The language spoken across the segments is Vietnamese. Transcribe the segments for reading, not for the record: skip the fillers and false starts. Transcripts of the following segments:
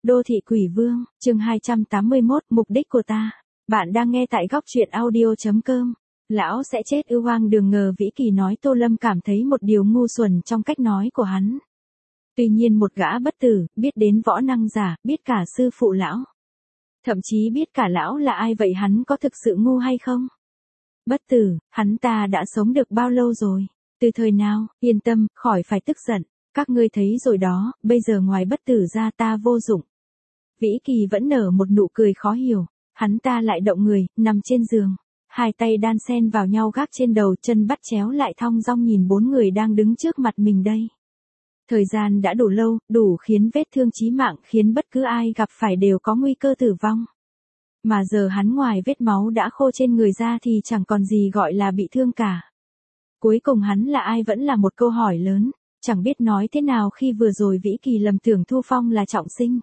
Đô thị quỷ vương, chương 281, mục đích của ta. Bạn đang nghe tại góc truyện audio.com. Lão sẽ chết ư? Hoang đường ngờ Vĩ Kỳ nói. Tô Lâm cảm thấy một điều ngu xuẩn trong cách nói của hắn. Tuy nhiên một gã bất tử, biết đến võ năng giả, biết cả sư phụ lão. Thậm chí biết cả lão là ai, vậy hắn có thực sự ngu hay không? Bất tử, hắn ta đã sống được bao lâu rồi? Từ thời nào? Yên tâm, khỏi phải tức giận. Các ngươi thấy rồi đó, bây giờ ngoài bất tử ra ta vô dụng. Vĩ Kỳ vẫn nở một nụ cười khó hiểu. Hắn ta lại động người, nằm trên giường. Hai tay đan xen vào nhau gác trên đầu, chân bắt chéo lại thong dong nhìn bốn người đang đứng trước mặt mình đây. Thời gian đã đủ lâu, đủ khiến vết thương chí mạng, khiến bất cứ ai gặp phải đều có nguy cơ tử vong. Mà giờ hắn ngoài vết máu đã khô trên người ra thì chẳng còn gì gọi là bị thương cả. Cuối cùng hắn là ai vẫn là một câu hỏi lớn, chẳng biết nói thế nào khi vừa rồi Vĩ Kỳ lầm tưởng Thu Phong là trọng sinh.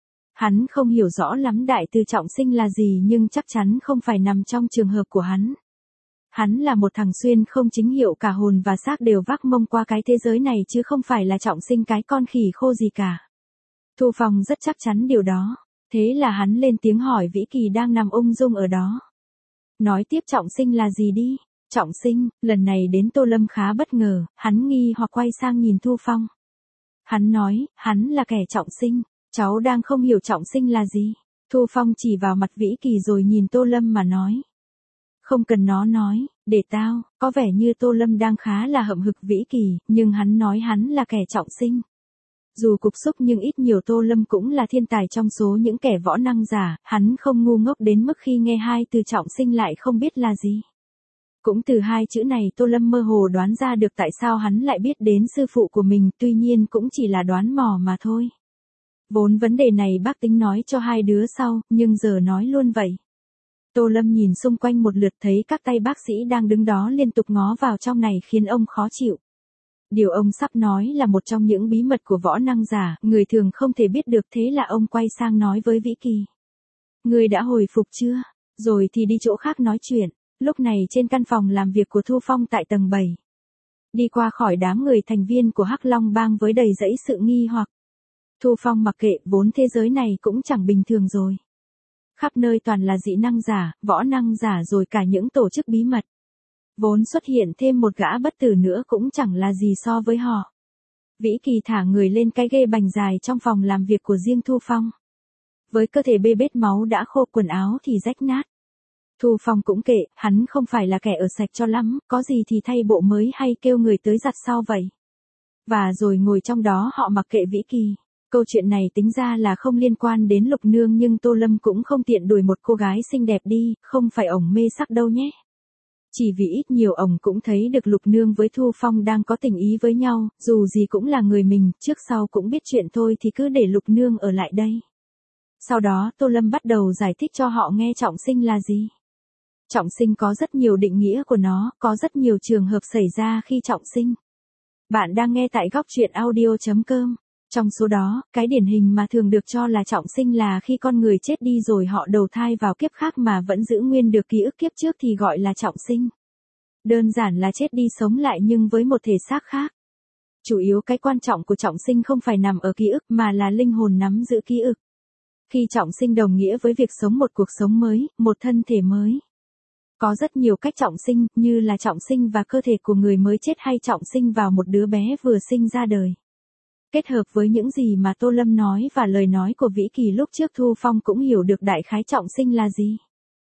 Hắn không hiểu rõ lắm đại từ trọng sinh là gì, nhưng chắc chắn không phải nằm trong trường hợp của hắn. Hắn là một thằng xuyên không chính hiệu, cả hồn và xác đều vác mông qua cái thế giới này chứ không phải là trọng sinh cái con khỉ khô gì cả. Thu Phong rất chắc chắn điều đó, thế là hắn lên tiếng hỏi Vĩ Kỳ đang nằm ung dung ở đó. Nói tiếp trọng sinh là gì đi? Trọng sinh, lần này đến Tô Lâm khá bất ngờ, hắn nghi hoặc quay sang nhìn Thu Phong. Hắn nói, hắn là kẻ trọng sinh, cháu đang không hiểu trọng sinh là gì. Thu Phong chỉ vào mặt Vĩ Kỳ rồi nhìn Tô Lâm mà nói. Không cần nó nói, để tao. Có vẻ như Tô Lâm đang khá là hậm hực Vĩ Kỳ, nhưng hắn nói hắn là kẻ trọng sinh. Dù cục xúc nhưng ít nhiều Tô Lâm cũng là thiên tài trong số những kẻ võ năng giả, hắn không ngu ngốc đến mức khi nghe hai từ trọng sinh lại không biết là gì. Cũng từ hai chữ này Tô Lâm mơ hồ đoán ra được tại sao hắn lại biết đến sư phụ của mình, tuy nhiên cũng chỉ là đoán mò mà thôi. Vốn vấn đề này bác tính nói cho hai đứa sau, nhưng giờ nói luôn vậy. Tô Lâm nhìn xung quanh một lượt thấy các tay bác sĩ đang đứng đó liên tục ngó vào trong này khiến ông khó chịu. Điều ông sắp nói là một trong những bí mật của võ năng giả, người thường không thể biết được, thế là ông quay sang nói với Vĩ Kỳ. Ngươi đã hồi phục chưa? Rồi thì đi chỗ khác nói chuyện. Lúc này trên căn phòng làm việc của Thu Phong tại tầng 7. Đi qua khỏi đám người thành viên của Hắc Long Bang với đầy dẫy sự nghi hoặc. Thu Phong mặc kệ, vốn thế giới này cũng chẳng bình thường rồi. Khắp nơi toàn là dị năng giả, võ năng giả rồi cả những tổ chức bí mật. Vốn xuất hiện thêm một gã bất tử nữa cũng chẳng là gì so với họ. Vĩ Kỳ thả người lên cái ghê bành dài trong phòng làm việc của riêng Thu Phong. Với cơ thể bê bết máu đã khô, quần áo thì rách nát. Thu Phong cũng kệ, hắn không phải là kẻ ở sạch cho lắm, có gì thì thay bộ mới hay kêu người tới giặt sau vậy. Và rồi ngồi trong đó họ mặc kệ Vĩ Kỳ. Câu chuyện này tính ra là không liên quan đến Lục Nương, nhưng Tô Lâm cũng không tiện đuổi một cô gái xinh đẹp đi, không phải ổng mê sắc đâu nhé. Chỉ vì ít nhiều ổng cũng thấy được Lục Nương với Thu Phong đang có tình ý với nhau, dù gì cũng là người mình, trước sau cũng biết chuyện thôi thì cứ để Lục Nương ở lại đây. Sau đó Tô Lâm bắt đầu giải thích cho họ nghe trọng sinh là gì. Trọng sinh có rất nhiều định nghĩa của nó, có rất nhiều trường hợp xảy ra khi trọng sinh. Bạn đang nghe tại góc truyện audio.com. Trong số đó, cái điển hình mà thường được cho là trọng sinh là khi con người chết đi rồi họ đầu thai vào kiếp khác mà vẫn giữ nguyên được ký ức kiếp trước thì gọi là trọng sinh. Đơn giản là chết đi sống lại nhưng với một thể xác khác. Chủ yếu cái quan trọng của trọng sinh không phải nằm ở ký ức mà là linh hồn nắm giữ ký ức. Khi trọng sinh đồng nghĩa với việc sống một cuộc sống mới, một thân thể mới. Có rất nhiều cách trọng sinh, như là trọng sinh vào cơ thể của người mới chết hay trọng sinh vào một đứa bé vừa sinh ra đời. Kết hợp với những gì mà Tô Lâm nói và lời nói của Vĩ Kỳ lúc trước, Thu Phong cũng hiểu được đại khái trọng sinh là gì.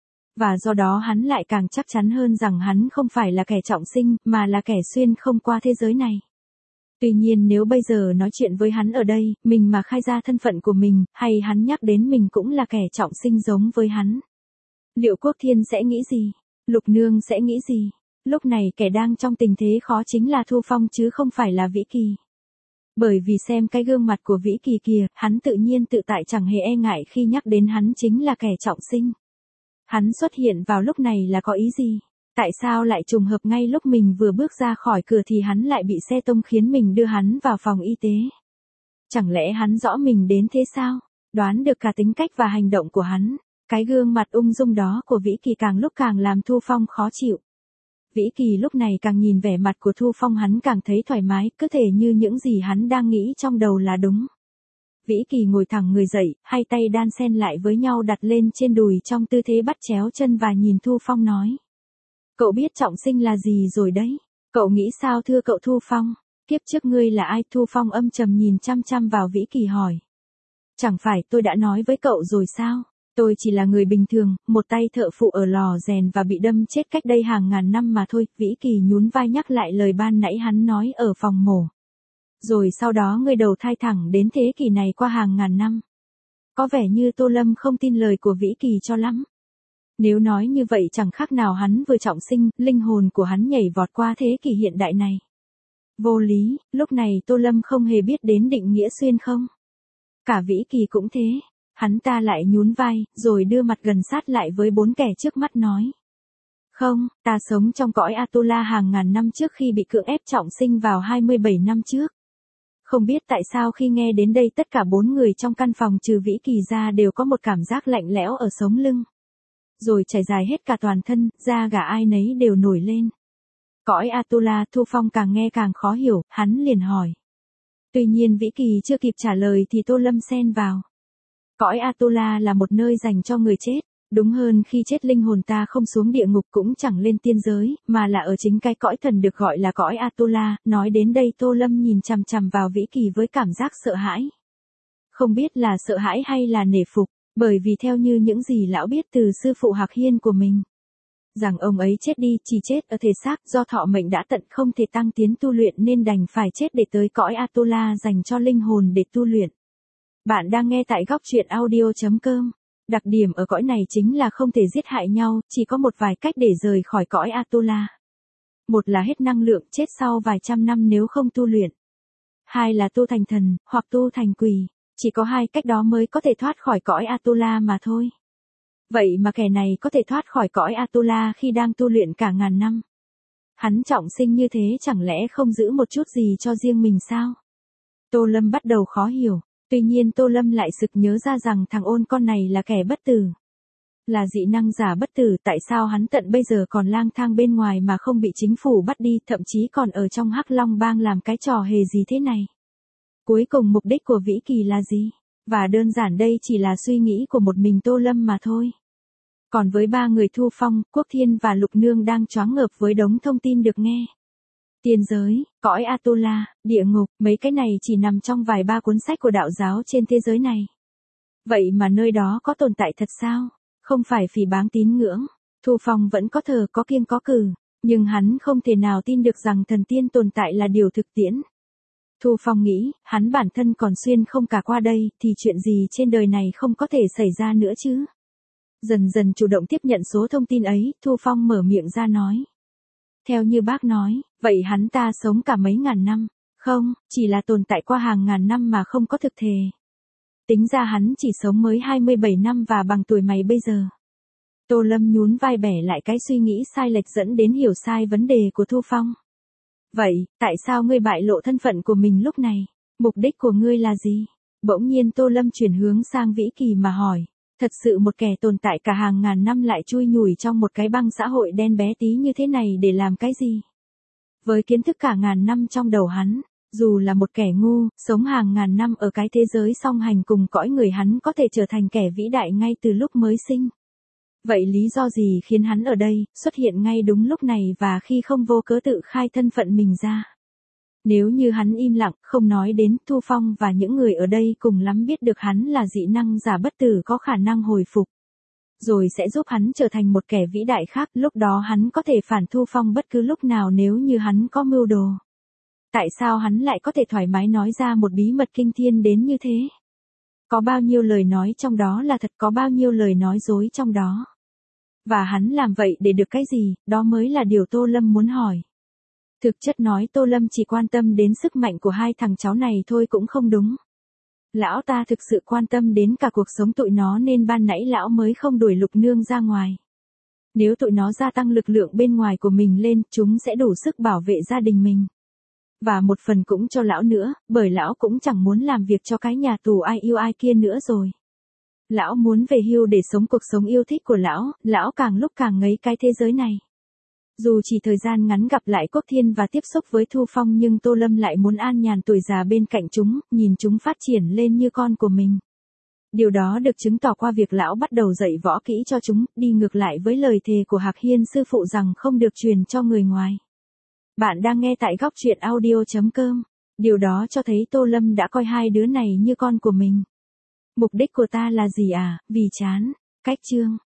Và do đó hắn lại càng chắc chắn hơn rằng hắn không phải là kẻ trọng sinh, mà là kẻ xuyên không qua thế giới này. Tuy nhiên nếu bây giờ nói chuyện với hắn ở đây, mình mà khai ra thân phận của mình, hay hắn nhắc đến mình cũng là kẻ trọng sinh giống với hắn. Liệu Quốc Thiên sẽ nghĩ gì? Lục Nương sẽ nghĩ gì? Lúc này kẻ đang trong tình thế khó chính là Thu Phong chứ không phải là Vĩ Kỳ. Bởi vì xem cái gương mặt của Vĩ Kỳ kìa, hắn tự nhiên tự tại chẳng hề e ngại khi nhắc đến hắn chính là kẻ trọng sinh. Hắn xuất hiện vào lúc này là có ý gì? Tại sao lại trùng hợp ngay lúc mình vừa bước ra khỏi cửa thì hắn lại bị xe tông khiến mình đưa hắn vào phòng y tế? Chẳng lẽ hắn rõ mình đến thế sao? Đoán được cả tính cách và hành động của hắn. Cái gương mặt ung dung đó của Vĩ Kỳ càng lúc càng làm Thu Phong khó chịu. Vĩ Kỳ lúc này càng nhìn vẻ mặt của Thu Phong hắn càng thấy thoải mái, cứ thể như những gì hắn đang nghĩ trong đầu là đúng. Vĩ Kỳ ngồi thẳng người dậy, hai tay đan xen lại với nhau đặt lên trên đùi trong tư thế bắt chéo chân và nhìn Thu Phong nói. Cậu biết trọng sinh là gì rồi đấy. Cậu nghĩ sao thưa cậu Thu Phong? Kiếp trước ngươi là ai? Thu Phong âm trầm nhìn chăm chăm vào Vĩ Kỳ hỏi. Chẳng phải tôi đã nói với cậu rồi sao? Tôi chỉ là người bình thường, một tay thợ phụ ở lò rèn và bị đâm chết cách đây hàng ngàn năm mà thôi. Vĩ Kỳ nhún vai nhắc lại lời ban nãy hắn nói ở phòng mổ. Rồi sau đó ngươi đầu thai thẳng đến thế kỷ này qua hàng ngàn năm. Có vẻ như Tô Lâm không tin lời của Vĩ Kỳ cho lắm. Nếu nói như vậy chẳng khác nào hắn vừa trọng sinh, linh hồn của hắn nhảy vọt qua thế kỷ hiện đại này. Vô lý, lúc này Tô Lâm không hề biết đến định nghĩa xuyên không. Cả Vĩ Kỳ cũng thế. Hắn ta lại nhún vai, rồi đưa mặt gần sát lại với bốn kẻ trước mắt nói. Không, ta sống trong cõi Atula hàng ngàn năm trước khi bị cưỡng ép trọng sinh vào 27 năm trước. Không biết tại sao khi nghe đến đây tất cả bốn người trong căn phòng trừ Vĩ Kỳ ra đều có một cảm giác lạnh lẽo ở sống lưng. Rồi trải dài hết cả toàn thân, da gà ai nấy đều nổi lên. Cõi Atula, Thu Phong càng nghe càng khó hiểu, hắn liền hỏi. Tuy nhiên Vĩ Kỳ chưa kịp trả lời thì Tô Lâm xen vào. Cõi Atula là một nơi dành cho người chết. Đúng hơn khi chết linh hồn ta không xuống địa ngục cũng chẳng lên tiên giới, mà là ở chính cái cõi thần được gọi là cõi Atula. Nói đến đây Tô Lâm nhìn chằm chằm vào Vĩ Kỳ với cảm giác sợ hãi. Không biết là sợ hãi hay là nể phục, bởi vì theo như những gì lão biết từ sư phụ Hạc Hiên của mình. Rằng ông ấy chết đi chỉ chết ở thể xác do thọ mệnh đã tận không thể tăng tiến tu luyện nên đành phải chết để tới cõi Atula dành cho linh hồn để tu luyện. Bạn đang nghe tại góc truyện audio.com. Đặc điểm ở cõi này chính là không thể giết hại nhau, chỉ có một vài cách để rời khỏi cõi Atula. Một là hết năng lượng chết sau vài trăm năm nếu không tu luyện. Hai là tu thành thần, hoặc tu thành quỷ. Chỉ có hai cách đó mới có thể thoát khỏi cõi Atula mà thôi. Vậy mà kẻ này có thể thoát khỏi cõi Atula khi đang tu luyện cả ngàn năm. Hắn trọng sinh như thế chẳng lẽ không giữ một chút gì cho riêng mình sao? Tô Lâm bắt đầu khó hiểu. Tuy nhiên Tô Lâm lại sực nhớ ra rằng thằng ôn con này là kẻ bất tử. Là dị năng giả bất tử, tại sao hắn tận bây giờ còn lang thang bên ngoài mà không bị chính phủ bắt đi, thậm chí còn ở trong Hắc Long Bang làm cái trò hề gì thế này? Cuối cùng mục đích của Vĩ Kỳ là gì? Và đơn giản đây chỉ là suy nghĩ của một mình Tô Lâm mà thôi. Còn với ba người Thu Phong, Quốc Thiên và Lục Nương đang choáng ngợp với đống thông tin được nghe. Tiên giới, cõi Atula, địa ngục, mấy cái này chỉ nằm trong vài ba cuốn sách của đạo giáo trên thế giới này. Vậy mà nơi đó có tồn tại thật sao? Không phải phỉ báng tín ngưỡng. Thu Phong vẫn có thờ có kiêng có cử, nhưng hắn không thể nào tin được rằng thần tiên tồn tại là điều thực tiễn. Thu Phong nghĩ, hắn bản thân còn xuyên không cả qua đây, thì chuyện gì trên đời này không có thể xảy ra nữa chứ? Dần dần chủ động tiếp nhận số thông tin ấy, Thu Phong mở miệng ra nói. Theo như bác nói, vậy hắn ta sống cả mấy ngàn năm, không, chỉ là tồn tại qua hàng ngàn năm mà không có thực thể. Tính ra hắn chỉ sống mới 27 năm và bằng tuổi mày bây giờ. Tô Lâm nhún vai bẻ lại cái suy nghĩ sai lệch dẫn đến hiểu sai vấn đề của Thu Phong. Vậy, tại sao ngươi bại lộ thân phận của mình lúc này? Mục đích của ngươi là gì? Bỗng nhiên Tô Lâm chuyển hướng sang Vĩ Kỳ mà hỏi. Thật sự một kẻ tồn tại cả hàng ngàn năm lại chui nhủi trong một cái băng xã hội đen bé tí như thế này để làm cái gì? Với kiến thức cả ngàn năm trong đầu hắn, dù là một kẻ ngu, sống hàng ngàn năm ở cái thế giới song hành cùng cõi người hắn có thể trở thành kẻ vĩ đại ngay từ lúc mới sinh. Vậy lý do gì khiến hắn ở đây, xuất hiện ngay đúng lúc này và khi không vô cớ tự khai thân phận mình ra? Nếu như hắn im lặng, không nói đến, Thu Phong và những người ở đây cùng lắm biết được hắn là dị năng giả bất tử có khả năng hồi phục. Rồi sẽ giúp hắn trở thành một kẻ vĩ đại khác, lúc đó hắn có thể phản Thu Phong bất cứ lúc nào nếu như hắn có mưu đồ. Tại sao hắn lại có thể thoải mái nói ra một bí mật kinh thiên đến như thế? Có bao nhiêu lời nói trong đó là thật, có bao nhiêu lời nói dối trong đó? Và hắn làm vậy để được cái gì, đó mới là điều Tô Lâm muốn hỏi. Thực chất nói Tô Lâm chỉ quan tâm đến sức mạnh của hai thằng cháu này thôi cũng không đúng. Lão ta thực sự quan tâm đến cả cuộc sống tụi nó nên ban nãy lão mới không đuổi Lục Nương ra ngoài. Nếu tụi nó gia tăng lực lượng bên ngoài của mình lên, chúng sẽ đủ sức bảo vệ gia đình mình. Và một phần cũng cho lão nữa, bởi lão cũng chẳng muốn làm việc cho cái nhà tù ai yêu ai kia nữa rồi. Lão muốn về hưu để sống cuộc sống yêu thích của lão càng lúc càng ngấy cái thế giới này. Dù chỉ thời gian ngắn gặp lại Quốc Thiên và tiếp xúc với Thu Phong nhưng Tô Lâm lại muốn an nhàn tuổi già bên cạnh chúng, nhìn chúng phát triển lên như con của mình. Điều đó được chứng tỏ qua việc lão bắt đầu dạy võ kỹ cho chúng, đi ngược lại với lời thề của Hạc Hiên sư phụ rằng không được truyền cho người ngoài. Bạn đang nghe tại góc truyện audio.com. Điều đó cho thấy Tô Lâm đã coi hai đứa này như con của mình. Mục đích của ta là gì à? Vì chán. Cách chương.